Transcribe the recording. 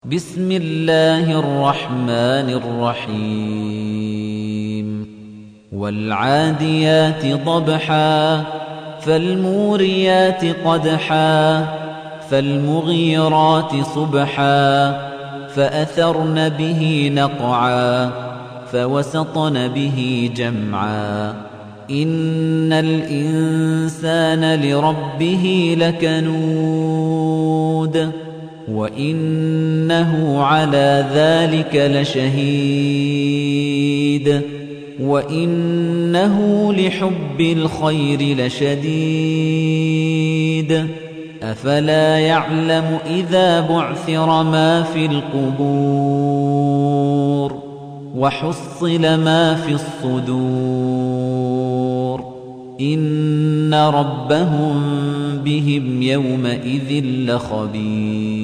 بسم الله الرحمن الرحيم والعاديات ضبحا فالموريات قدحا فالمغيرات صبحا فأثرن به نقعا فوسطن به جمعا إن الإنسان لربه لكنود وَإِنَّهُ عَلَى ذَلِكَ لَشَهِيدٌ وَإِنَّهُ لِحُبِّ الْخَيْرِ لَشَدِيدٌ أَفَلَا يَعْلَمُ إِذَا بُعْثِرَ مَا فِي الْقُبُورِ وَحُصِّلَ مَا فِي الصُّدُورِ إِنَّ رَبَّهُم بِهِمْ يَوْمَئِذٍ لَّخَبِيرٌ